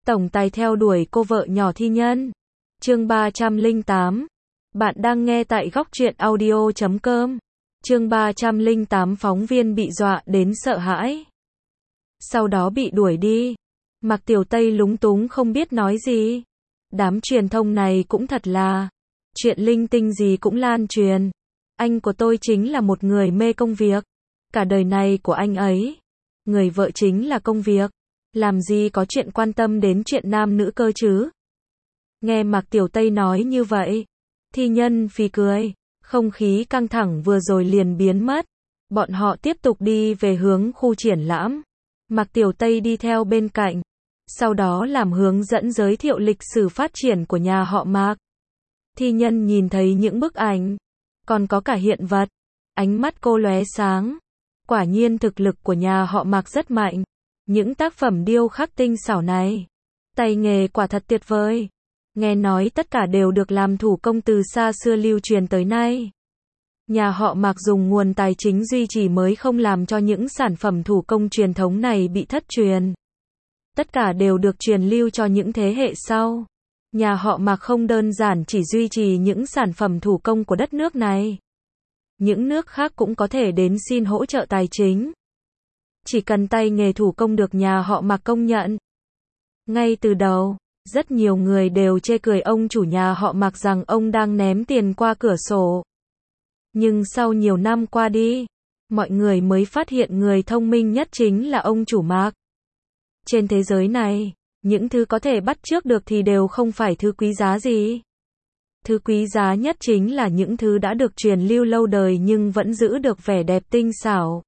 tổng tài theo đuổi cô vợ nhỏ thi nhân. Chương 308. Bạn đang nghe tại góc truyện audio.com. Chương 308 phóng viên bị dọa đến sợ hãi. Sau đó bị đuổi đi. Mạc Tiểu Tây lúng túng không biết nói gì. Đám truyền thông này cũng thật là. Chuyện linh tinh gì cũng lan truyền. Anh của tôi chính là một người mê công việc. Cả đời này của anh ấy. Người vợ chính là công việc. Làm gì có chuyện quan tâm đến chuyện nam nữ cơ chứ. Nghe Mạc Tiểu Tây nói như vậy. Thi nhân phì cười. Không khí căng thẳng vừa rồi liền biến mất. Bọn họ tiếp tục đi về hướng khu triển lãm. Mạc Tiểu Tây đi theo bên cạnh. Sau đó làm hướng dẫn giới thiệu lịch sử phát triển của nhà họ Mạc. Thi nhân nhìn thấy những bức ảnh. Còn có cả hiện vật. Ánh mắt cô lóe sáng. Quả nhiên thực lực của nhà họ Mạc rất mạnh. Những tác phẩm điêu khắc tinh xảo này. Tay nghề quả thật tuyệt vời. Nghe nói tất cả đều được làm thủ công từ xa xưa lưu truyền tới nay. Nhà họ Mạc dùng nguồn tài chính duy trì mới không làm cho những sản phẩm thủ công truyền thống này bị thất truyền. Tất cả đều được truyền lưu cho những thế hệ sau. Nhà họ Mạc không đơn giản chỉ duy trì những sản phẩm thủ công của đất nước này. Những nước khác cũng có thể đến xin hỗ trợ tài chính. Chỉ cần tay nghề thủ công được nhà họ Mạc công nhận. Ngay từ đầu, rất nhiều người đều chê cười ông chủ nhà họ Mạc rằng ông đang ném tiền qua cửa sổ. Nhưng sau nhiều năm qua đi, mọi người mới phát hiện người thông minh nhất chính là ông chủ Mạc. Trên thế giới này, những thứ có thể bắt chước được thì đều không phải thứ quý giá gì. Thứ quý giá nhất chính là những thứ đã được truyền lưu lâu đời nhưng vẫn giữ được vẻ đẹp tinh xảo.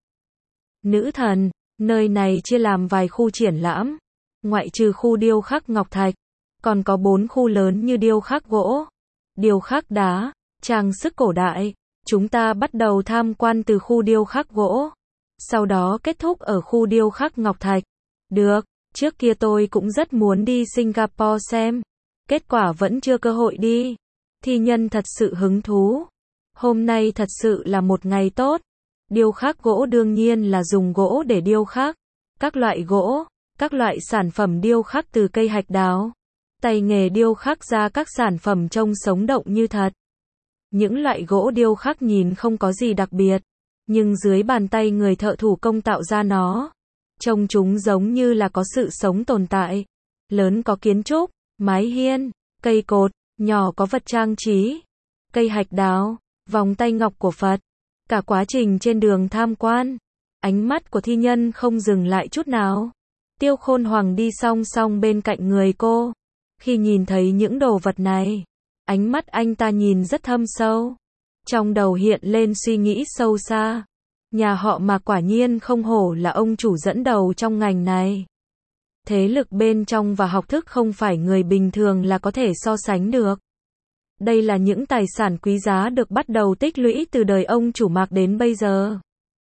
Nữ thần, nơi này chia làm vài khu triển lãm. Ngoại trừ khu điêu khắc ngọc thạch, còn có 4 khu lớn như điêu khắc gỗ, điêu khắc đá, trang sức cổ đại. Chúng ta bắt đầu tham quan từ khu điêu khắc gỗ, sau đó kết thúc ở khu điêu khắc ngọc thạch. Được, trước kia tôi cũng rất muốn đi Singapore xem, kết quả vẫn chưa cơ hội đi. Thi nhân thật sự hứng thú. Hôm nay thật sự là một ngày tốt. Điêu khắc gỗ đương nhiên là dùng gỗ để điêu khắc. Các loại gỗ, các loại sản phẩm điêu khắc từ cây hạch đào. Tay nghề điêu khắc ra các sản phẩm trông sống động như thật. Những loại gỗ điêu khắc nhìn không có gì đặc biệt, nhưng dưới bàn tay người thợ thủ công tạo ra nó, trông chúng giống như là có sự sống tồn tại. Lớn có kiến trúc, mái hiên, cây cột, nhỏ có vật trang trí, cây hạch đào, vòng tay ngọc của Phật. Cả quá trình trên đường tham quan, ánh mắt của thi nhân không dừng lại chút nào. Tiêu Khôn Hoàng đi song song bên cạnh người cô. Khi nhìn thấy những đồ vật này, ánh mắt anh ta nhìn rất thâm sâu. Trong đầu hiện lên suy nghĩ sâu xa. Nhà họ Mạc quả nhiên không hổ là ông chủ dẫn đầu trong ngành này. Thế lực bên trong và học thức không phải người bình thường là có thể so sánh được. Đây là những tài sản quý giá được bắt đầu tích lũy từ đời ông chủ Mạc đến bây giờ.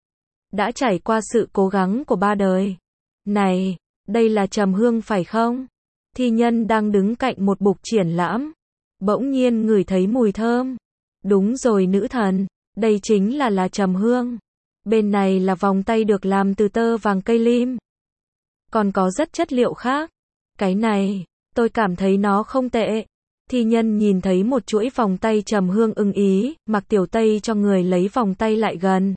Đã trải qua sự cố gắng của 3 đời. Này, đây là trầm hương phải không? Thi nhân đang đứng cạnh một bục triển lãm. Bỗng nhiên ngửi thấy mùi thơm. Đúng rồi nữ thần, đây chính là trầm hương. Bên này là vòng tay được làm từ tơ vàng cây lim. Còn có rất chất liệu khác. Cái này, tôi cảm thấy nó không tệ. Thi nhân nhìn thấy một chuỗi vòng tay trầm hương ưng ý, Mạc Tiểu Tây cho người lấy vòng tay lại gần.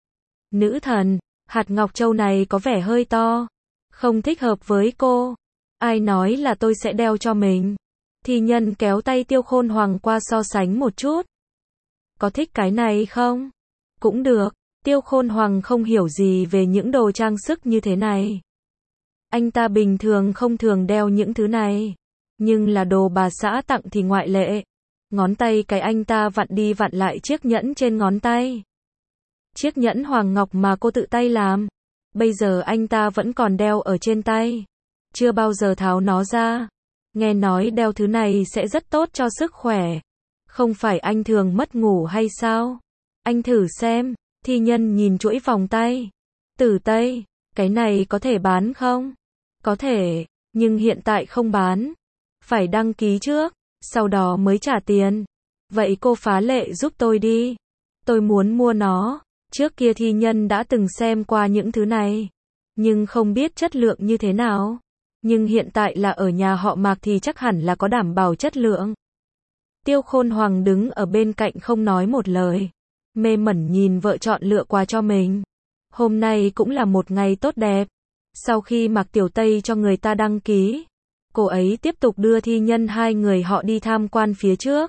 Nữ thần, hạt ngọc châu này có vẻ hơi to. Không thích hợp với cô. Ai nói là tôi sẽ đeo cho mình. Thi nhân kéo tay Tiêu Khôn Hoàng qua so sánh một chút. Có thích cái này không? Cũng được. Tiêu Khôn Hoàng không hiểu gì về những đồ trang sức như thế này. Anh ta bình thường không thường đeo những thứ này. Nhưng là đồ bà xã tặng thì ngoại lệ. Ngón tay cái anh ta vặn đi vặn lại chiếc nhẫn trên ngón tay. Chiếc nhẫn hoàng ngọc mà cô tự tay làm. Bây giờ anh ta vẫn còn đeo ở trên tay. Chưa bao giờ tháo nó ra. Nghe nói đeo thứ này sẽ rất tốt cho sức khỏe. Không phải anh thường mất ngủ hay sao? Anh thử xem. Thi nhân nhìn chuỗi vòng tay. Tử Tây, cái này có thể bán không? Có thể, nhưng hiện tại không bán. Phải đăng ký trước, sau đó mới trả tiền. Vậy cô phá lệ giúp tôi đi. Tôi muốn mua nó. Trước kia thi nhân đã từng xem qua những thứ này. Nhưng không biết chất lượng như thế nào. Nhưng hiện tại là ở nhà họ Mạc thì chắc hẳn là có đảm bảo chất lượng. Tiêu Khôn Hoàng đứng ở bên cạnh không nói một lời. Mê mẩn nhìn vợ chọn lựa quà cho mình. Hôm nay cũng là một ngày tốt đẹp. Sau khi Mạc Tiểu Tây cho người ta đăng ký, cô ấy tiếp tục đưa thi nhân hai người họ đi tham quan phía trước.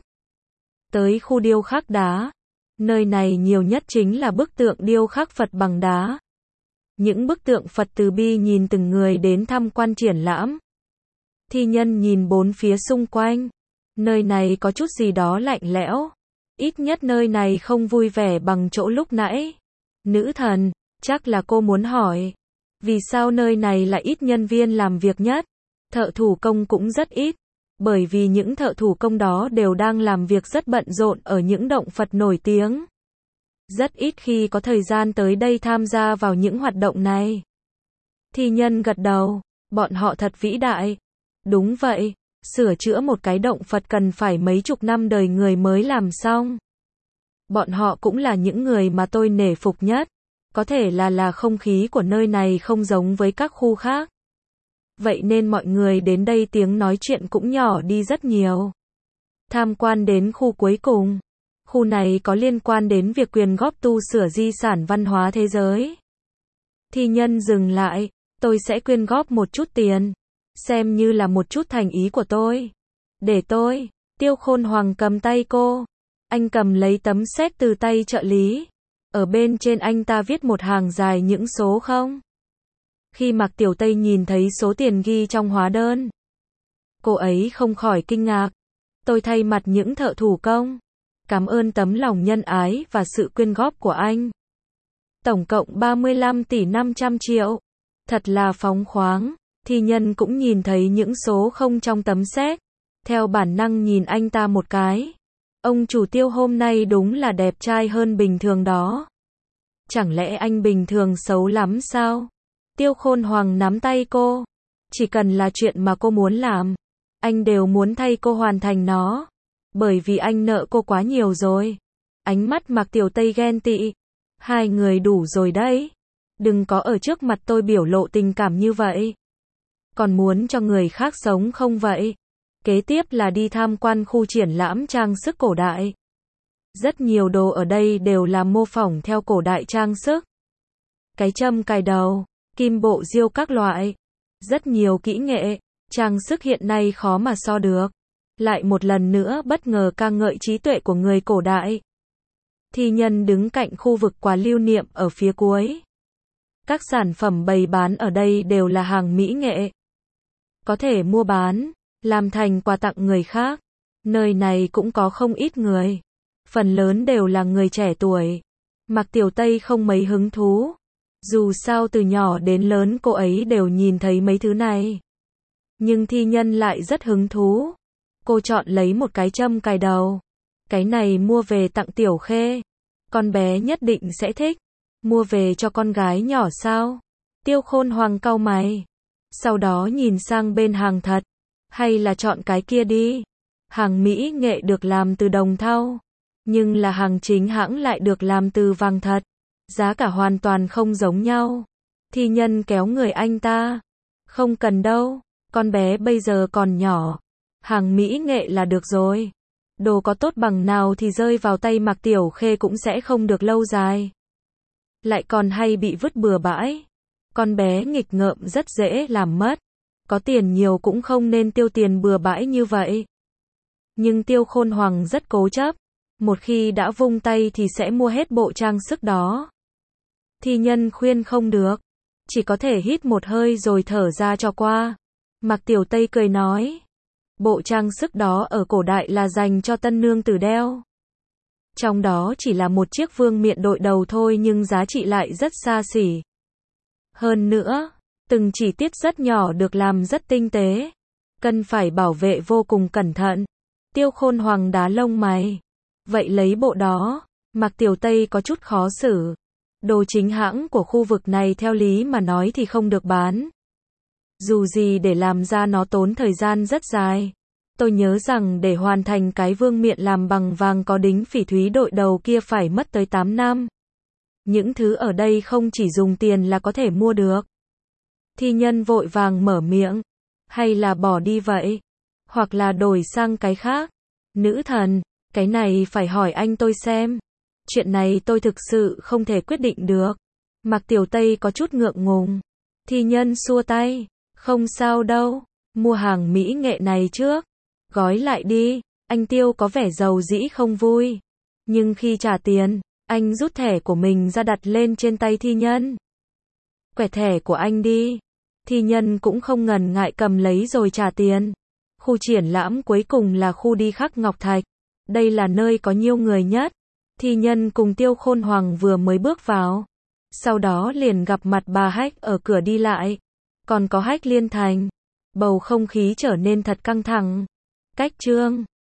Tới khu điêu khắc đá. Nơi này nhiều nhất chính là bức tượng điêu khắc Phật bằng đá. Những bức tượng Phật từ bi nhìn từng người đến tham quan triển lãm. Thi nhân nhìn bốn phía xung quanh. Nơi này có chút gì đó lạnh lẽo. Ít nhất nơi này không vui vẻ bằng chỗ lúc nãy. Nữ thần, chắc là cô muốn hỏi. Vì sao nơi này lại ít nhân viên làm việc nhất? Thợ thủ công cũng rất ít. Bởi vì những thợ thủ công đó đều đang làm việc rất bận rộn ở những động Phật nổi tiếng. Rất ít khi có thời gian tới đây tham gia vào những hoạt động này. Thi nhân gật đầu, bọn họ thật vĩ đại. Đúng vậy, sửa chữa một cái động Phật cần phải mấy chục năm đời người mới làm xong. Bọn họ cũng là những người mà tôi nể phục nhất. Có thể là không khí của nơi này không giống với các khu khác. Vậy nên mọi người đến đây tiếng nói chuyện cũng nhỏ đi rất nhiều. Tham quan đến khu cuối cùng. Khu này có liên quan đến việc quyền góp tu sửa di sản văn hóa thế giới. Thi nhân dừng lại, tôi sẽ quyên góp một chút tiền. Xem như là một chút thành ý của tôi. Để tôi, Tiêu Khôn Hoàng cầm tay cô. Anh cầm lấy tấm séc từ tay trợ lý. Ở bên trên anh ta viết một hàng dài những số không. Khi Mạc Tiểu Tây nhìn thấy số tiền ghi trong hóa đơn, cô ấy không khỏi kinh ngạc. Tôi thay mặt những thợ thủ công. Cảm ơn tấm lòng nhân ái và sự quyên góp của anh. Tổng cộng 35 tỷ 500 triệu. Thật là phóng khoáng. Thi nhân cũng nhìn thấy những số không trong tấm séc. Theo bản năng nhìn anh ta một cái. Ông chủ Tiêu hôm nay đúng là đẹp trai hơn bình thường đó. Chẳng lẽ anh bình thường xấu lắm sao? Tiêu Khôn Hoàng nắm tay cô. Chỉ cần là chuyện mà cô muốn làm, anh đều muốn thay cô hoàn thành nó. Bởi vì anh nợ cô quá nhiều rồi. Ánh mắt Mạc Tiểu Tây ghen tị. Hai người đủ rồi đấy. Đừng có ở trước mặt tôi biểu lộ tình cảm như vậy. Còn muốn cho người khác sống không vậy? Kế tiếp là đi tham quan khu triển lãm trang sức cổ đại. Rất nhiều đồ ở đây đều là mô phỏng theo cổ đại trang sức. Cái châm cài đầu, kim bộ diêu các loại. Rất nhiều kỹ nghệ, trang sức hiện nay khó mà so được. Lại một lần nữa bất ngờ ca ngợi trí tuệ của người cổ đại. Thi nhân đứng cạnh khu vực quà lưu niệm ở phía cuối. Các sản phẩm bày bán ở đây đều là hàng mỹ nghệ. Có thể mua bán, làm thành quà tặng người khác. Nơi này cũng có không ít người. Phần lớn đều là người trẻ tuổi. Mạc Tiểu Tây không mấy hứng thú. Dù sao từ nhỏ đến lớn cô ấy đều nhìn thấy mấy thứ này. Nhưng thi nhân lại rất hứng thú. Cô chọn lấy một cái châm cài đầu. Cái này mua về tặng Tiểu Khê. Con bé nhất định sẽ thích. Mua về cho con gái nhỏ sao? Tiêu Khôn Hoàng cau mày. Sau đó nhìn sang bên hàng thật. Hay là chọn cái kia đi. Hàng mỹ nghệ được làm từ đồng thau. Nhưng là hàng chính hãng lại được làm từ vàng thật. Giá cả hoàn toàn không giống nhau. Thi nhân kéo người anh ta. Không cần đâu. Con bé bây giờ còn nhỏ. Hàng mỹ nghệ là được rồi. Đồ có tốt bằng nào thì rơi vào tay Mạc Tiểu Khê cũng sẽ không được lâu dài. Lại còn hay bị vứt bừa bãi. Con bé nghịch ngợm rất dễ làm mất. Có tiền nhiều cũng không nên tiêu tiền bừa bãi như vậy. Nhưng Tiêu Khôn Hoàng rất cố chấp. Một khi đã vung tay thì sẽ mua hết bộ trang sức đó. Thi nhân khuyên không được. Chỉ có thể hít một hơi rồi thở ra cho qua. Mạc Tiểu Tây cười nói. Bộ trang sức đó ở cổ đại là dành cho tân nương tử đeo. Trong đó chỉ là một chiếc vương miện đội đầu thôi nhưng giá trị lại rất xa xỉ. Hơn nữa, từng chi tiết rất nhỏ được làm rất tinh tế. Cần phải bảo vệ vô cùng cẩn thận. Tiêu Khôn Hoàng đá lông mày. Vậy lấy bộ đó, Mạc Tiểu Tây có chút khó xử. Đồ chính hãng của khu vực này theo lý mà nói thì không được bán. Dù gì để làm ra nó tốn thời gian rất dài. Tôi nhớ rằng để hoàn thành cái vương miện làm bằng vàng có đính phỉ thúy đội đầu kia phải mất tới 8 năm. Những thứ ở đây không chỉ dùng tiền là có thể mua được. Thi nhân vội vàng mở miệng. Hay là bỏ đi vậy? Hoặc là đổi sang cái khác? Nữ thần, cái này phải hỏi anh tôi xem. Chuyện này tôi thực sự không thể quyết định được. Mạc Tiểu Tây có chút ngượng ngùng. Thi Nhân xua tay. Không sao đâu, mua hàng mỹ nghệ này trước. Gói lại đi. Anh Tiêu có vẻ giàu dĩ không vui. Nhưng khi trả tiền, anh rút thẻ của mình ra đặt lên trên tay Thi Nhân. Quẹt thẻ của anh đi. Thi Nhân cũng không ngần ngại cầm lấy rồi trả tiền. Khu triển lãm cuối cùng là khu đi khắc Ngọc Thạch. Đây là nơi có nhiều người nhất. Thi Nhân cùng Tiêu Khôn Hoàng vừa mới bước vào. Sau đó liền gặp mặt bà Hách ở cửa đi lại. Còn có Hách Liên Thành. Bầu không khí trở nên thật căng thẳng. Cách Trương